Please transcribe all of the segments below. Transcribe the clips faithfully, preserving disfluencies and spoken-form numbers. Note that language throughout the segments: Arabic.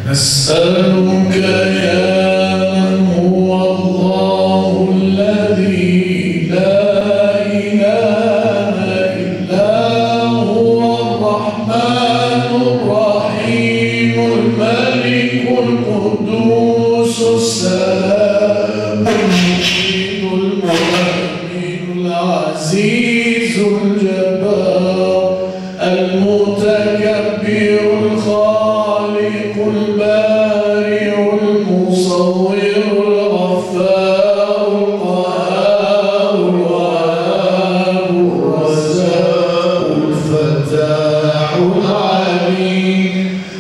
نسألك يا من هو الله الذي لا إله إلا هو الرحمن الرحيم الملك القدوس السلام المؤمن المهيمن العزيز الجبار المتكبر الخالق البارئ المصور الغفار القهار الوهاب الرزاق الفتاح العليم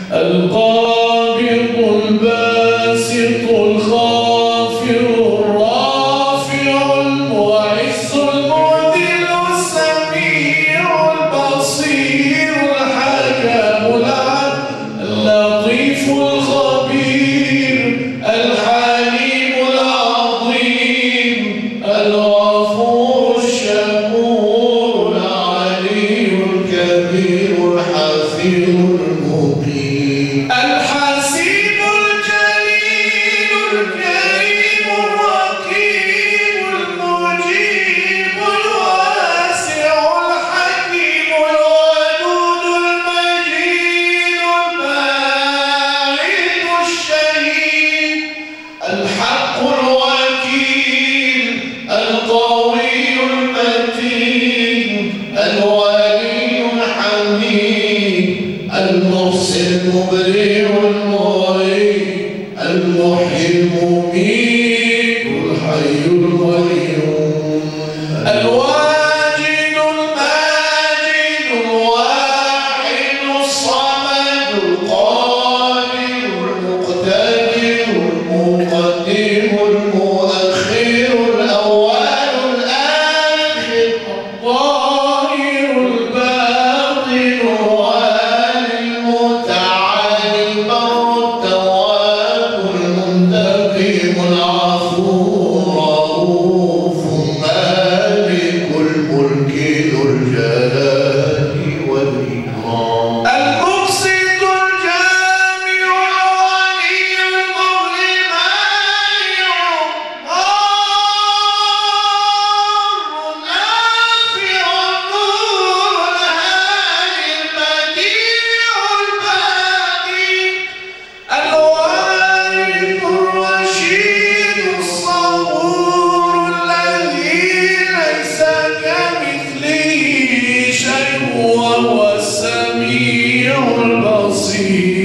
القابض الباسط الخافض الرافع المعز المذل السميع البصير الحكم العدل اللطيف الخبير الحليم العظيم الغفور الشكور العلي الكبير الحفيظ المقيم الحسيب الجليل الكريم الرقيب المجيب الواسع الحكيم الودود المجيد الباعث الشهيد الحق الوكيل القوي المتين الولي الحميد المحسن المبرئ المعين المحيي المميت الحي القيوم الواجد الماجد الواحد الصمد القادر المقتدر المقدم المؤخر الأول الآخر الظاهر الباطن الوالي المتعالي البر التواب المنتقم العفو الرؤوف مالك الملك ذو الجلال والإكرام المقسط الجامع الولي المغني المانع النافع النور الهادي البديع الباقي الوارث الرشيد الصبور الذي ليس كمثله شيء وهو السميع البصير